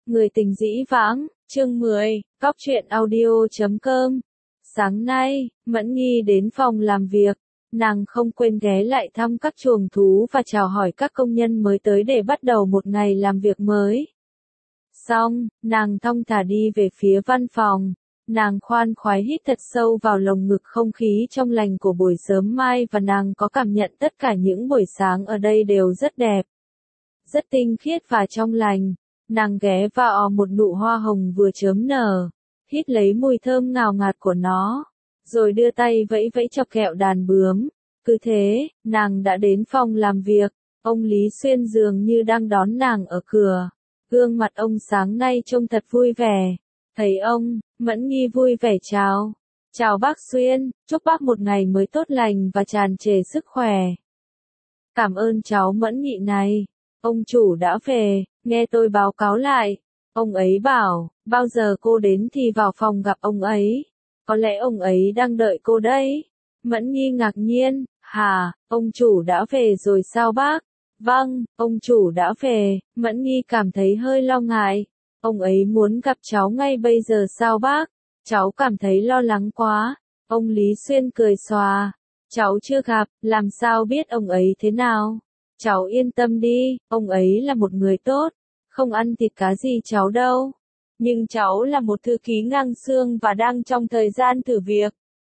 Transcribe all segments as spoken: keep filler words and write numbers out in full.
Người tình dĩ vãng, chương mười, Cóc truyện audio chấm com. Sáng nay, Mẫn Nghi đến phòng làm việc, nàng không quên ghé lại thăm các chuồng thú và chào hỏi các công nhân mới tới để bắt đầu một ngày làm việc mới. Xong, nàng thong thả đi về phía văn phòng, nàng khoan khoái hít thật sâu vào lồng ngực không khí trong lành của buổi sớm mai và nàng có cảm nhận tất cả những buổi sáng ở đây đều rất đẹp, rất tinh khiết và trong lành. Nàng ghé vào một nụ hoa hồng vừa chớm nở, hít lấy mùi thơm ngào ngạt của nó, rồi đưa tay vẫy vẫy chọc kẹo đàn bướm. Cứ thế, nàng đã đến phòng làm việc, ông Lý Xuyên dường như đang đón nàng ở cửa. Gương mặt ông sáng nay trông thật vui vẻ. Thấy ông, Mẫn Nghi vui vẻ chào. Chào bác Xuyên, chúc bác một ngày mới tốt lành và tràn trề sức khỏe. Cảm ơn cháu Mẫn Nghị này. Ông chủ đã về, nghe tôi báo cáo lại. Ông ấy bảo, bao giờ cô đến thì vào phòng gặp ông ấy. Có lẽ ông ấy đang đợi cô đấy. Mẫn Nghi ngạc nhiên, hả, ông chủ đã về rồi sao bác? Vâng, ông chủ đã về. Mẫn Nghi cảm thấy hơi lo ngại. Ông ấy muốn gặp cháu ngay bây giờ sao bác? Cháu cảm thấy lo lắng quá. Ông Lý Xuyên cười xòa. Cháu chưa gặp, làm sao biết ông ấy thế nào? Cháu yên tâm đi, ông ấy là một người tốt, không ăn thịt cá gì cháu đâu. Nhưng cháu là một thư ký ngang xương và đang trong thời gian thử việc.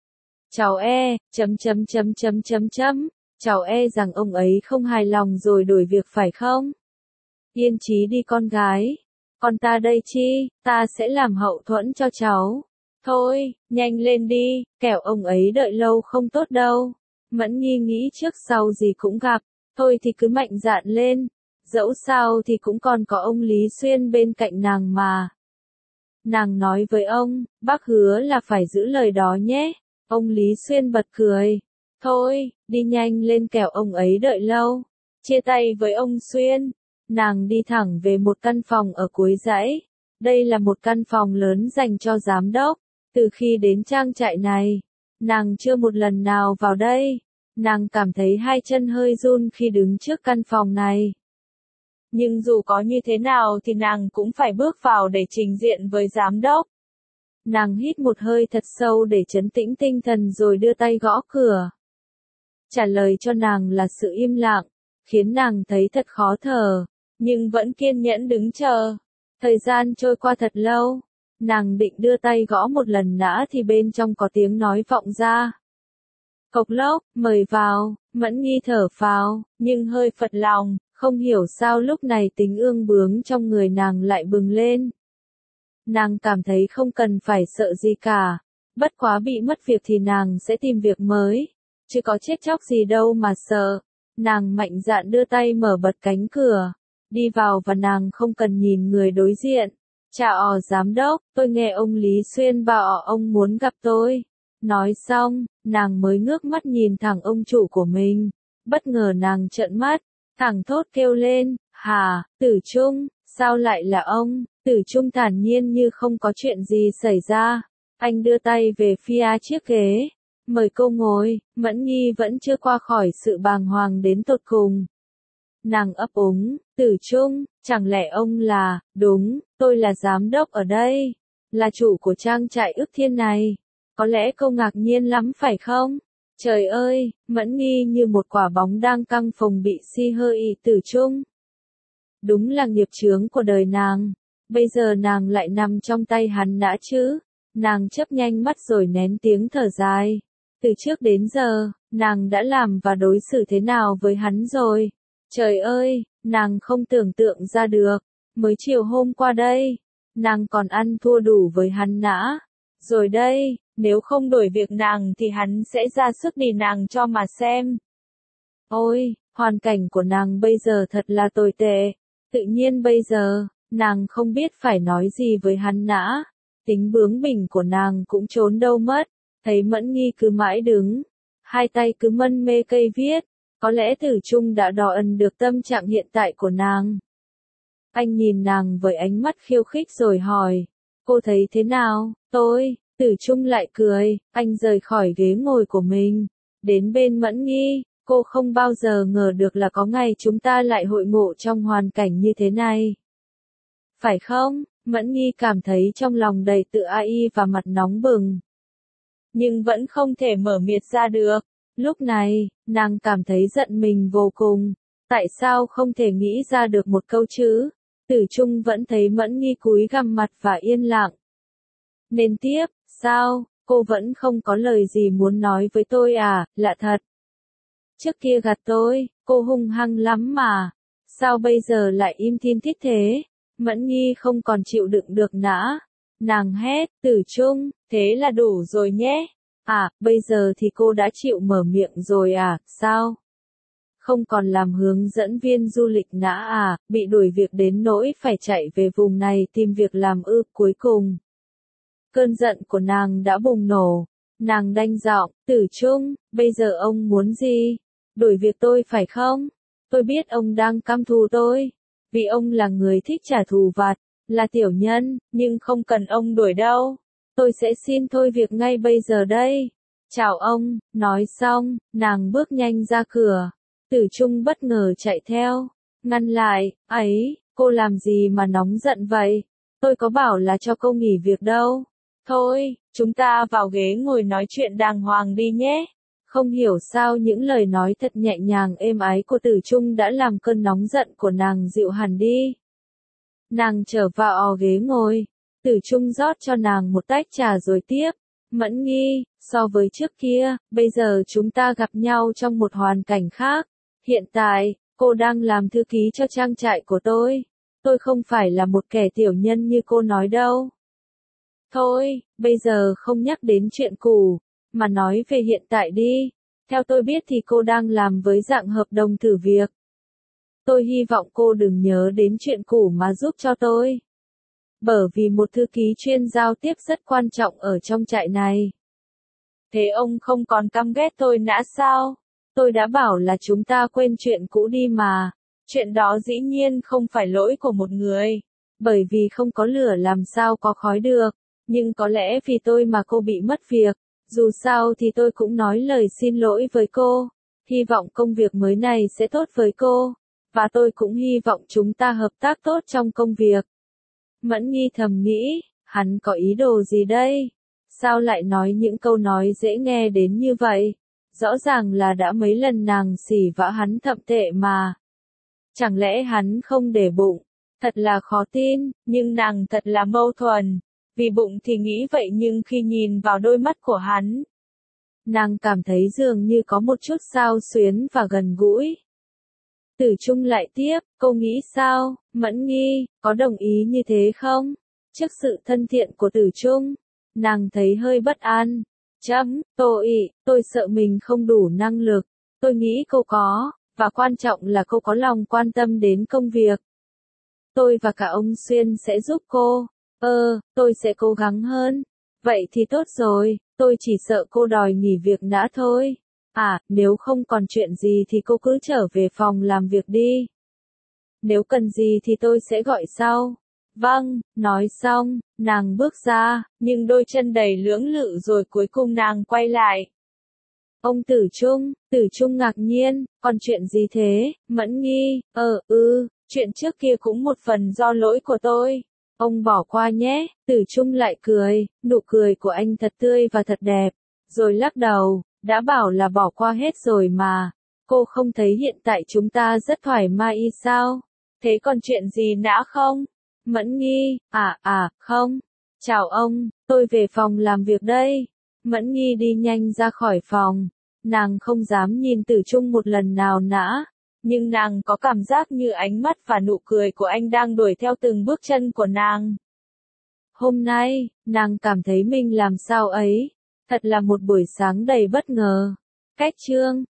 Cháu e, chấm chấm chấm chấm chấm chấm, cháu e rằng ông ấy không hài lòng rồi đổi việc phải không? Yên trí đi con gái, còn ta đây chi, ta sẽ làm hậu thuẫn cho cháu. Thôi, nhanh lên đi, kẻo ông ấy đợi lâu không tốt đâu. Mẫn Nghi nghĩ trước sau gì cũng gặp. Thôi thì cứ mạnh dạn lên, dẫu sao thì cũng còn có ông Lý Xuyên bên cạnh nàng mà. Nàng nói với ông, bác hứa là phải giữ lời đó nhé. Ông Lý Xuyên bật cười. Thôi, đi nhanh lên kẻo ông ấy đợi lâu. Chia tay với ông Xuyên, nàng đi thẳng về một căn phòng ở cuối dãy. Đây là một căn phòng lớn dành cho giám đốc. Từ khi đến trang trại này, nàng chưa một lần nào vào đây. Nàng cảm thấy hai chân hơi run khi đứng trước căn phòng này. Nhưng dù có như thế nào thì nàng cũng phải bước vào để trình diện với giám đốc. Nàng hít một hơi thật sâu để trấn tĩnh tinh thần rồi đưa tay gõ cửa. Trả lời cho nàng là sự im lặng, khiến nàng thấy thật khó thở, nhưng vẫn kiên nhẫn đứng chờ. Thời gian trôi qua thật lâu, nàng định đưa tay gõ một lần nữa thì bên trong có tiếng nói vọng ra. Cộc lốc, mời vào. Mẫn Nghi thở phào, nhưng hơi phật lòng, không hiểu sao lúc này tính ương bướng trong người nàng lại bừng lên. Nàng cảm thấy không cần phải sợ gì cả, bất quá bị mất việc thì nàng sẽ tìm việc mới, chứ có chết chóc gì đâu mà sợ. Nàng mạnh dạn đưa tay mở bật cánh cửa, đi vào và nàng không cần nhìn người đối diện. Chào giám đốc, tôi nghe ông Lý Xuyên bảo ông muốn gặp tôi. Nói xong, nàng mới ngước mắt nhìn thẳng ông chủ của mình. Bất ngờ nàng trợn mắt, thẳng thốt kêu lên, hà, Tử Trung, sao lại là ông? Tử Trung thản nhiên như không có chuyện gì xảy ra. Anh đưa tay về phía chiếc ghế. Mời cô ngồi. Mẫn Nghi vẫn chưa qua khỏi sự bàng hoàng đến tột cùng. Nàng ấp úng, Tử Trung, chẳng lẽ ông là, đúng, tôi là giám đốc ở đây, là chủ của trang trại Ước Thiên này. Có lẽ cô ngạc nhiên lắm phải không? Trời ơi, Mẫn Nghi như một quả bóng đang căng phồng bị si hơi ý Tử Trung. Đúng là nghiệp chướng của đời nàng. Bây giờ nàng lại nằm trong tay hắn đã chứ. Nàng chớp nhanh mắt rồi nén tiếng thở dài. Từ trước đến giờ, nàng đã làm và đối xử thế nào với hắn rồi? Trời ơi, nàng không tưởng tượng ra được. Mới chiều hôm qua đây, nàng còn ăn thua đủ với hắn nã. Rồi đây, nếu không đổi việc nàng thì hắn sẽ ra sức đì nàng cho mà xem. Ôi, hoàn cảnh của nàng bây giờ thật là tồi tệ. Tự nhiên bây giờ, nàng không biết phải nói gì với hắn nã. Tính bướng bỉnh của nàng cũng trốn đâu mất. Thấy Mẫn Nghi cứ mãi đứng, hai tay cứ mân mê cây viết. Có lẽ Tử Trung đã đo ẩn được tâm trạng hiện tại của nàng. Anh nhìn nàng với ánh mắt khiêu khích rồi hỏi. Cô thấy thế nào? Tôi... Tử Trung lại cười, anh rời khỏi ghế ngồi của mình, đến bên Mẫn Nghi, cô không bao giờ ngờ được là có ngày chúng ta lại hội ngộ trong hoàn cảnh như thế này. phải không? Mẫn Nghi cảm thấy trong lòng đầy tự ái và mặt nóng bừng. Nhưng vẫn không thể mở miệng ra được. Lúc này, nàng cảm thấy giận mình vô cùng. Tại sao không thể nghĩ ra được một câu chứ? Tử Trung vẫn thấy Mẫn Nghi cúi gằm mặt và yên lặng. Nên tiếp, sao, cô vẫn không có lời gì muốn nói với tôi à, lạ thật. Trước kia gạt tôi, cô hung hăng lắm mà. Sao bây giờ lại im thin thít thế? Mẫn Nghi không còn chịu đựng được nữa. Nàng hét, Tử Trung, thế là đủ rồi nhé. À, bây giờ thì cô đã chịu mở miệng rồi à, sao? Không còn làm hướng dẫn viên du lịch nữa à, bị đuổi việc đến nỗi phải chạy về vùng này tìm việc làm ư. Cuối cùng, cơn giận của nàng đã bùng nổ. Nàng đanh giọng, Tử Trung, bây giờ ông muốn gì? Đuổi việc tôi phải không? Tôi biết ông đang căm thù tôi. Vì ông là người thích trả thù vặt, là tiểu nhân, nhưng không cần ông đuổi đâu. Tôi sẽ xin thôi việc ngay bây giờ đây. Chào ông, nói xong, nàng bước nhanh ra cửa. Tử Trung bất ngờ chạy theo, ngăn lại, ấy, cô làm gì mà nóng giận vậy? Tôi có bảo là cho cô nghỉ việc đâu. Thôi, chúng ta vào ghế ngồi nói chuyện đàng hoàng đi nhé. Không hiểu sao những lời nói thật nhẹ nhàng êm ái của Tử Trung đã làm cơn nóng giận của nàng dịu hẳn đi. Nàng trở vào ghế ngồi, Tử Trung rót cho nàng một tách trà rồi tiếp. Mẫn Nghi, so với trước kia, bây giờ chúng ta gặp nhau trong một hoàn cảnh khác. Hiện tại, cô đang làm thư ký cho trang trại của tôi. Tôi không phải là một kẻ tiểu nhân như cô nói đâu. Thôi, bây giờ không nhắc đến chuyện cũ, mà nói về hiện tại đi. Theo tôi biết thì cô đang làm với dạng hợp đồng thử việc. Tôi hy vọng cô đừng nhớ đến chuyện cũ mà giúp cho tôi. Bởi vì một thư ký chuyên giao tiếp rất quan trọng ở trong trại này. Thế ông không còn căm ghét tôi nữa sao? Tôi đã bảo là chúng ta quên chuyện cũ đi mà. Chuyện đó dĩ nhiên không phải lỗi của một người. Bởi vì không có lửa làm sao có khói được. Nhưng có lẽ vì tôi mà cô bị mất việc. Dù sao thì tôi cũng nói lời xin lỗi với cô. Hy vọng công việc mới này sẽ tốt với cô. Và tôi cũng hy vọng chúng ta hợp tác tốt trong công việc. Mẫn Nghi thầm nghĩ, hắn có ý đồ gì đây? Sao lại nói những câu nói dễ nghe đến như vậy? Rõ ràng là đã mấy lần nàng xỉ vả hắn thậm tệ mà. Chẳng lẽ hắn không để bụng? Thật là khó tin, nhưng nàng thật là mâu thuẫn. Vì bụng thì nghĩ vậy nhưng khi nhìn vào đôi mắt của hắn, nàng cảm thấy dường như có một chút xao xuyến và gần gũi. Tử Trung lại tiếp, cô nghĩ sao, Mẫn Nghi, có đồng ý như thế không? Trước sự thân thiện của Tử Trung, nàng thấy hơi bất an. Chấm, tôi, tôi sợ mình không đủ năng lực. Tôi nghĩ cô có, và quan trọng là cô có lòng quan tâm đến công việc. Tôi và cả ông Xuyên sẽ giúp cô. Ờ, tôi sẽ cố gắng hơn. Vậy thì tốt rồi, tôi chỉ sợ cô đòi nghỉ việc đã thôi. À, nếu không còn chuyện gì thì cô cứ trở về phòng làm việc đi. Nếu cần gì thì tôi sẽ gọi sau. Vâng, nói xong, nàng bước ra, nhưng đôi chân đầy lưỡng lự rồi cuối cùng nàng quay lại. Ông Tử Trung, Tử Trung ngạc nhiên, còn chuyện gì thế, Mẫn Nghi, ờ, ư, chuyện trước kia cũng một phần do lỗi của tôi. Ông bỏ qua nhé, Tử Trung lại cười, nụ cười của anh thật tươi và thật đẹp, rồi lắc đầu, đã bảo là bỏ qua hết rồi mà. Cô không thấy hiện tại chúng ta rất thoải mái sao? Thế còn chuyện gì nữa không? Mẫn Nghi, à à, không. Chào ông, tôi về phòng làm việc đây. Mẫn Nghi đi nhanh ra khỏi phòng. Nàng không dám nhìn Tử Trung một lần nào nữa. Nhưng nàng có cảm giác như ánh mắt và nụ cười của anh đang đuổi theo từng bước chân của nàng. Hôm nay, nàng cảm thấy mình làm sao ấy. Thật là một buổi sáng đầy bất ngờ. Cách chương